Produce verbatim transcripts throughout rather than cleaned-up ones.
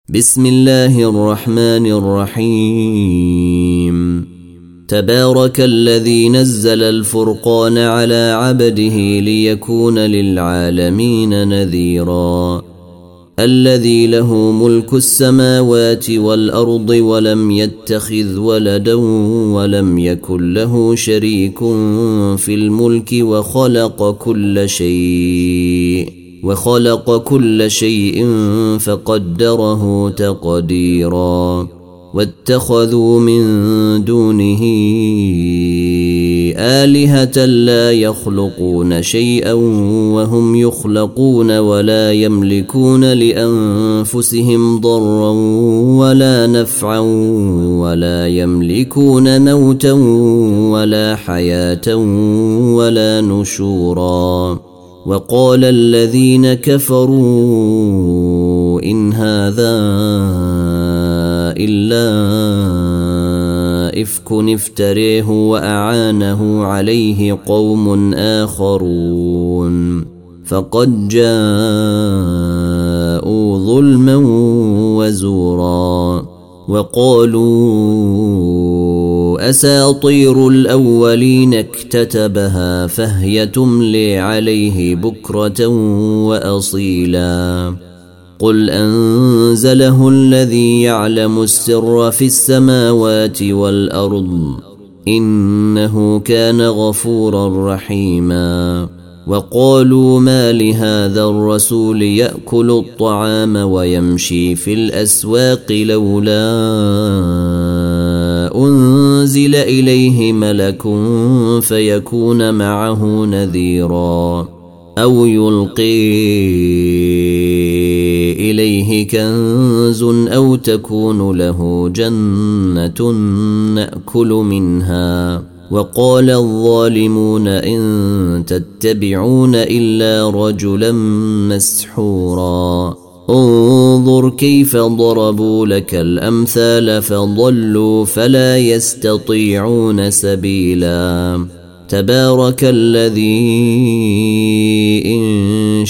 بسم الله الرحمن الرحيم. تبارك الذي نزل الفرقان على عبده ليكون للعالمين نذيرا. الذي له ملك السماوات والأرض ولم يتخذ ولدا ولم يكن له شريك في الملك وخلق كل شيء وخلق كل شيء فقدره تقديرا. واتخذوا من دونه آلهة لا يخلقون شيئا وهم يخلقون ولا يملكون لأنفسهم ضرا ولا نفعا ولا يملكون موتا ولا حياة ولا نشورا. وقال الذين كفروا إن هذا إلا إفك افتريه وأعانه عليه قوم آخرون فقد جاءوا ظلما وزورا. وقالوا أساطير الأولين اكتتبها فهي تملي عليه بكرة وأصيلا. قل أنزله الذي يعلم السر في السماوات والأرض إنه كان غفورا رحيما. وقالوا ما لهذا الرسول يأكل الطعام ويمشي في الأسواق لولا أنزل إليه ملك فيكون معه نذيرا أو يلقي إليه كنز أو تكون له جنة نأكل منها. وقال الظالمون إن تتبعون إلا رجلا مسحورا. انظر كيف ضربوا لك الأمثال فضلوا فلا يستطيعون سبيلا. تبارك الذي إن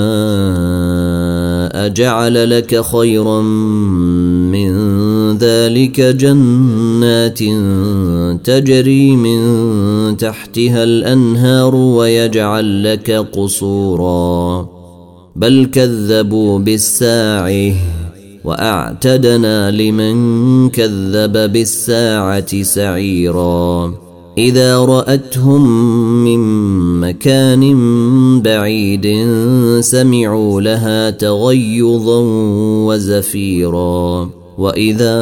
شاء جعل لك خيرا من ذلك جنات تجري من تحتها الأنهار ويجعل لك قصورا. بل كذبوا بالساعة وأعتدنا لمن كذب بالساعة سعيرا. إذا رأتهم من مكان بعيد سمعوا لها تغيظا وزفيرا. وإذا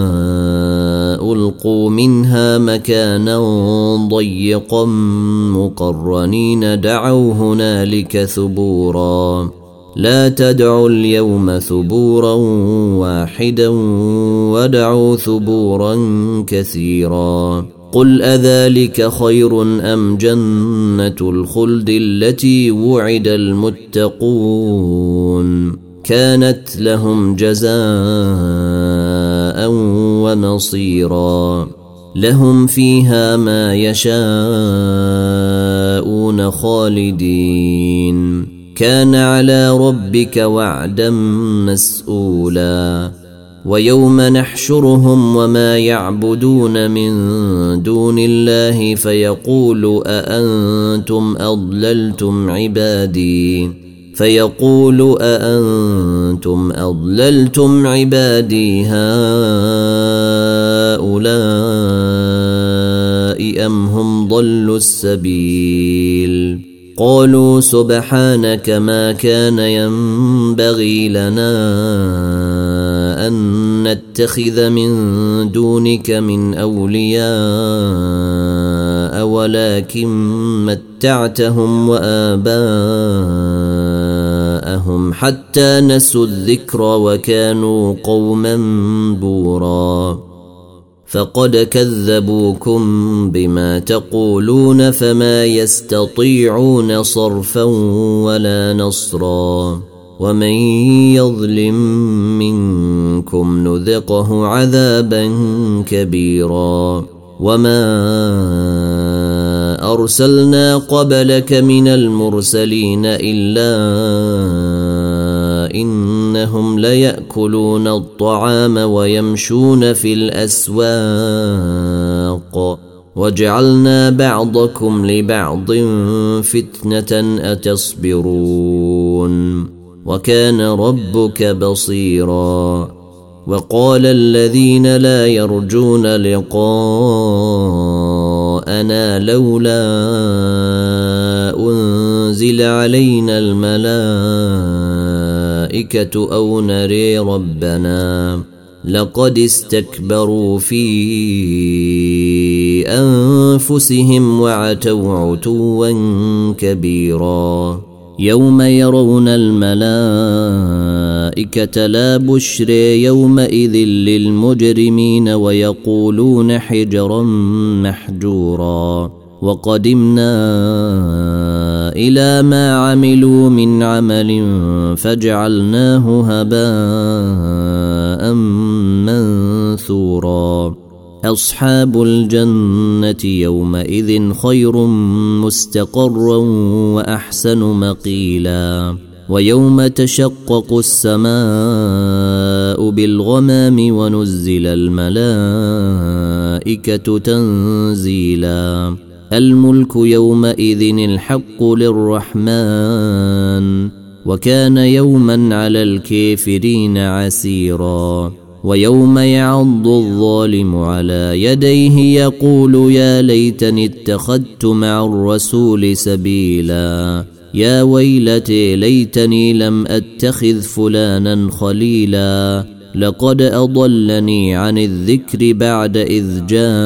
ألقوا منها مكانا ضيقا مقرنين دعوا هنالك ثبورا. لا تدعوا اليوم ثبورا واحدا ودعوا ثبورا كثيرا. قل أذلك خير أم جنة الخلد التي وعد المتقون كانت لهم جزاء ومصيرا. لهم فيها ما يشاءون خالدين كان على ربك وعدا مسؤولا. ويوم نحشرهم وما يعبدون من دون الله فيقول أأنتم أضللتم عبادي فيقول أأنتم أضللتم عبادي هؤلاء أم هم ضلوا السبيل. قالوا سبحانك ما كان ينبغي لنا أن نتخذ من دونك من أولياء ولكن متعتهم وآباءهم حتى نسوا الذكر وكانوا قوما بورا. فقد كذبوكم بما تقولون فما يستطيعون صرفا ولا نصرا. ومن يظلم منكم نذقه عذابا كبيرا. وما أرسلنا قبلك من المرسلين إلا إنهم ليأكلون الطعام ويمشون في الأسواق وجعلنا بعضكم لبعض فتنة أتصبرون وكان ربك بصيرا. وقال الذين لا يرجون لقاءنا لولا أنزل علينا الملائكة أو نري ربنا لقد استكبروا في أنفسهم وعتوا عتوا كبيرا. يوم يرون الملائكة لا بشر يومئذ للمجرمين ويقولون حجرا محجورا. وقدمنا إلى ما عملوا من عمل فجعلناه هباء منثورا. أصحاب الجنة يومئذ خير مستقرا وأحسن مقيلا. ويوم تشقق السماء بالغمام ونزل الملائكة تنزيلا. الملك يومئذ الحق للرحمن وكان يوما على الكافرين عسيرا. ويوم يعض الظالم على يديه يقول يا ليتني اتخذت مع الرسول سبيلا. يا ويلتي ليتني لم أتخذ فلانا خليلا لقد أضلني عن الذكر بعد إذ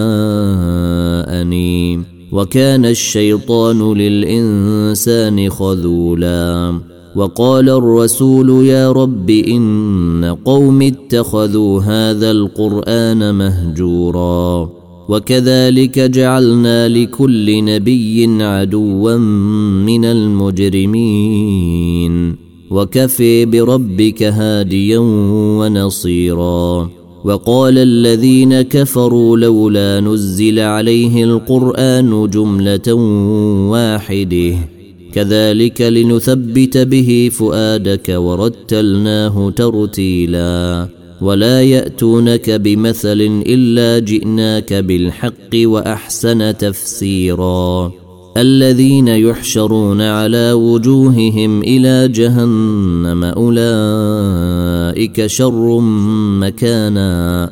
جاءني وكان الشيطان للإنسان خذولا. وقال الرسول يا رب إن قوم اتخذوا هذا القرآن مهجورا. وكذلك جعلنا لكل نبي عدوا من المجرمين وكفى بربك هاديا ونصيرا. وقال الذين كفروا لولا نزل عليه القرآن جملة واحدة كذلك لنثبت به فؤادك ورتلناه ترتيلا. ولا يأتونك بمثل إلا جئناك بالحق وأحسن تفسيرا. الذين يحشرون على وجوههم إلى جهنم أولئك شر مكانا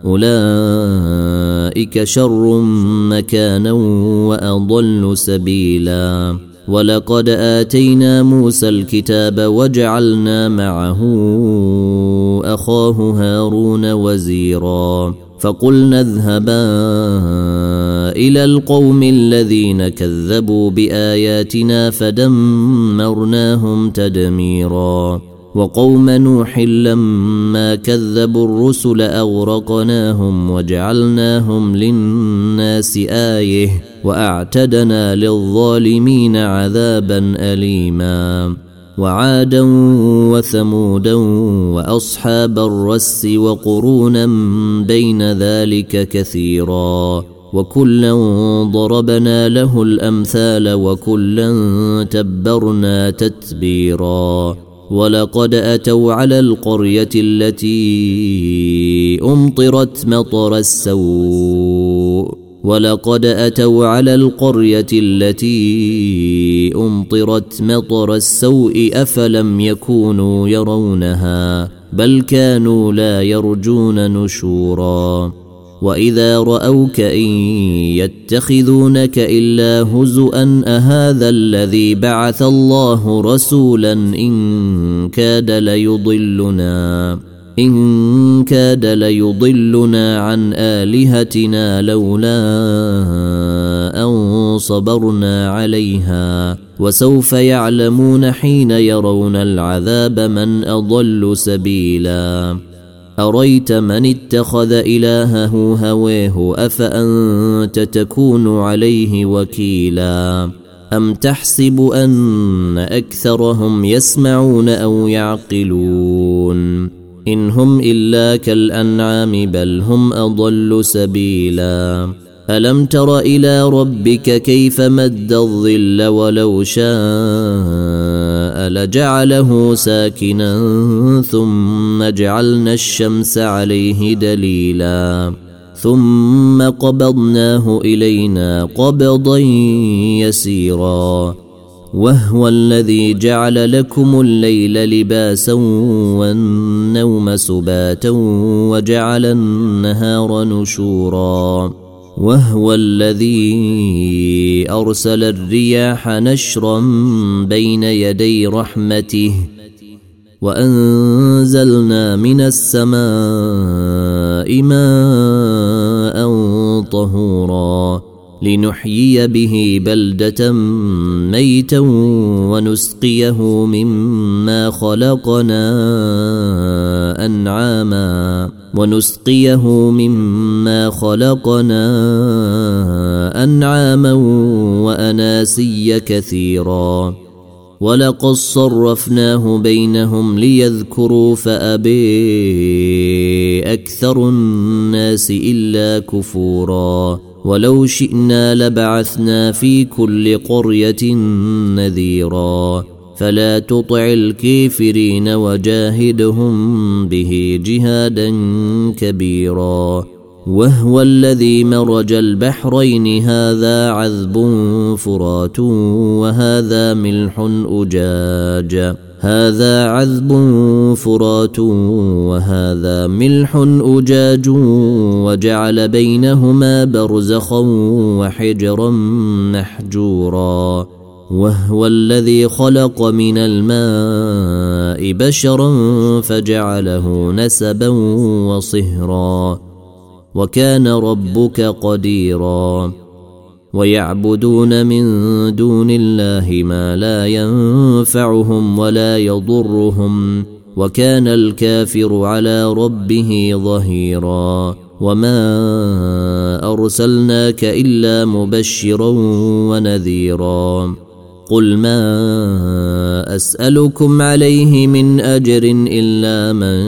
أولئك شر مكانا وأضل سبيلا. ولقد آتينا موسى الكتاب وجعلنا معه أخاه هارون وزيرا. فقلنا اذهبا إلى القوم الذين كذبوا بآياتنا فدمرناهم تدميرا. وقوم نوح لما كذبوا الرسل أغرقناهم وجعلناهم للناس آية وأعتدنا للظالمين عذابا أليما. وعادا وثمودا وأصحاب الرس وقرونا بين ذلك كثيرا. وكلا ضربنا له الأمثال وكلا تبرنا تتبيرا. ولقد أتوا على القرية التي أمطرت مطر السوء ولقد أتوا على القرية التي أمطرت مطر السوء أفلم يكونوا يرونها بل كانوا لا يرجون نشورا. وإذا رأوك إن يتخذونك إلا هزؤا أهذا الذي بعث الله رسولا إن كاد ليضلنا إن كاد ليضلنا عن آلهتنا لولا أن صبرنا عليها. وسوف يعلمون حين يرون العذاب من أضل سبيلا. أريت من اتخذ إلهه هواه أفأنت تكون عليه وكيلا. أم تحسب أن أكثرهم يسمعون أو يعقلون إن هم إلا كالأنعام بل هم أضل سبيلا. ألم تر إلى ربك كيف مد الظل ولو شاء لجعله ساكنا ثم جعلنا الشمس عليه دليلا ثم قبضناه إلينا قبضا يسيرا وهو الذي جعل لكم الليل لباسا والنوم سباتا وجعل النهار نشورا وهو الذي أرسل الرياح نشرا بين يدي رحمته وأنزلنا من السماء ماء طهورا لنحيي به بلدة ميتا ونسقيه مما خلقنا أنعاما ونسقيه مما خلقنا أنعاما وأناسيا كثيرا ولقد صرفناه بينهم ليذكروا فأبي أكثر الناس إلا كفورا ولو شئنا لبعثنا في كل قرية نذيرا فلا تطع الكافرين وجاهدهم به جهادا كبيرا وهو الذي مرج البحرين هذا عذب فرات وهذا ملح أجاج هذا عذب فرات وهذا ملح أجاج وجعل بينهما برزخا وحجرا محجورا وهو الذي خلق من الماء بشرا فجعله نسبا وصهرا وكان ربك قديرا ويعبدون من دون الله ما لا ينفعهم ولا يضرهم وكان الكافر على ربه ظهيرا وما أرسلناك إلا مبشرا ونذيرا قل ما أسألكم عليه من أجر إلا من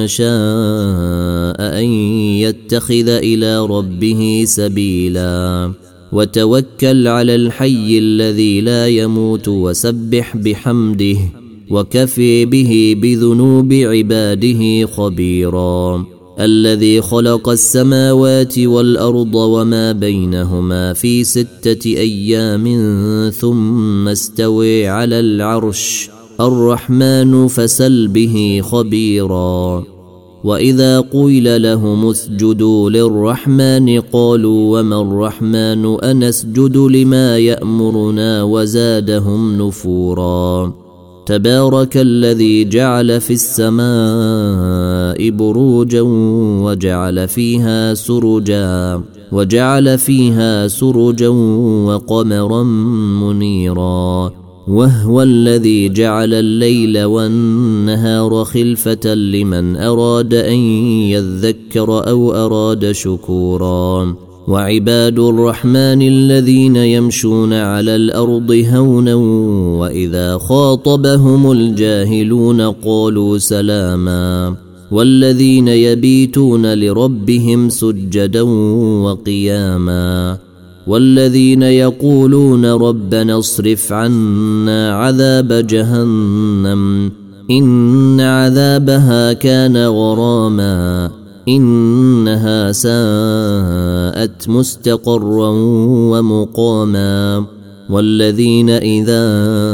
شاء أن يتخذ إلى ربه سبيلا وتوكل على الحي الذي لا يموت وسبح بحمده وكفي به بذنوب عباده خبيرا الذي خلق السماوات والأرض وما بينهما في ستة أيام ثم استوى على العرش الرحمن فسل به خبيرا وإذا قيل لهم اسجدوا للرحمن قالوا وما الرحمن أنسجد لما يأمرنا وزادهم نفورا تبارك الذي جعل في السماء بروجا وجعل فيها سرجا وجعل فيها سرجا وقمرا منيرا وهو الذي جعل الليل والنهار خلفة لمن أراد أن يذكر أو أراد شكورا وعباد الرحمن الذين يمشون على الأرض هونا وإذا خاطبهم الجاهلون قالوا سلاما والذين يبيتون لربهم سجدا وقياما والذين يقولون ربنا اصرف عنا عذاب جهنم إن عذابها كان غراما إنها ساءت مستقرا ومقاما والذين إذا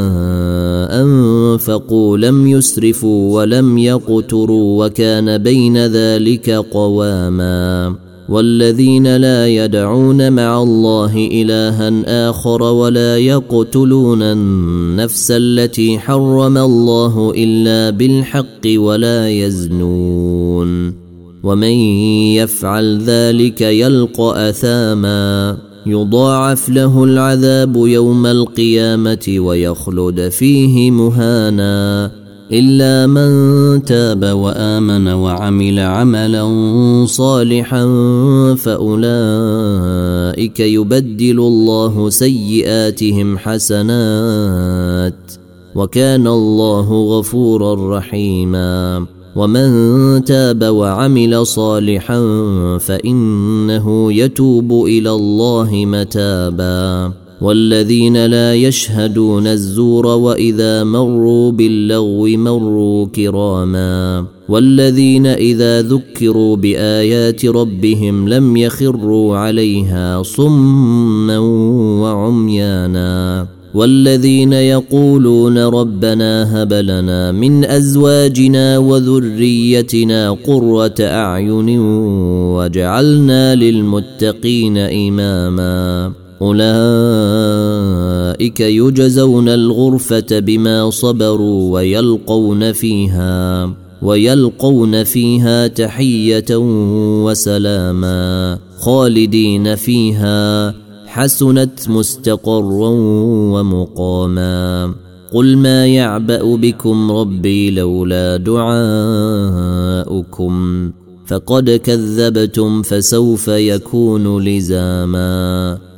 أنفقوا لم يسرفوا ولم يقتروا وكان بين ذلك قواما والذين لا يدعون مع الله إلها آخر ولا يقتلون النفس التي حرم الله إلا بالحق ولا يزنون ومن يفعل ذلك يلقى أثاما يضاعف له العذاب يوم القيامة ويخلد فيه مهانا إلا من تاب وآمن وعمل عملا صالحا فأولئك يبدل الله سيئاتهم حسنات وكان الله غفورا رحيما ومن تاب وعمل صالحا فإنه يتوب إلى الله متابا والذين لا يشهدون الزور وإذا مروا باللغو مروا كراما والذين إذا ذكروا بآيات ربهم لم يخروا عليها صما وعميانا والذين يقولون ربنا هب لنا من أزواجنا وذريتنا قرة أعين واجعلنا للمتقين إماما أولئك يجزون الغرفة بما صبروا ويلقون فيها ويلقون فيها تحية وسلاما خالدين فيها حسنت مستقرا ومقاما قل ما يعبأ بكم ربي لولا دعاؤكم فقد كذبتم فسوف يكون لزاما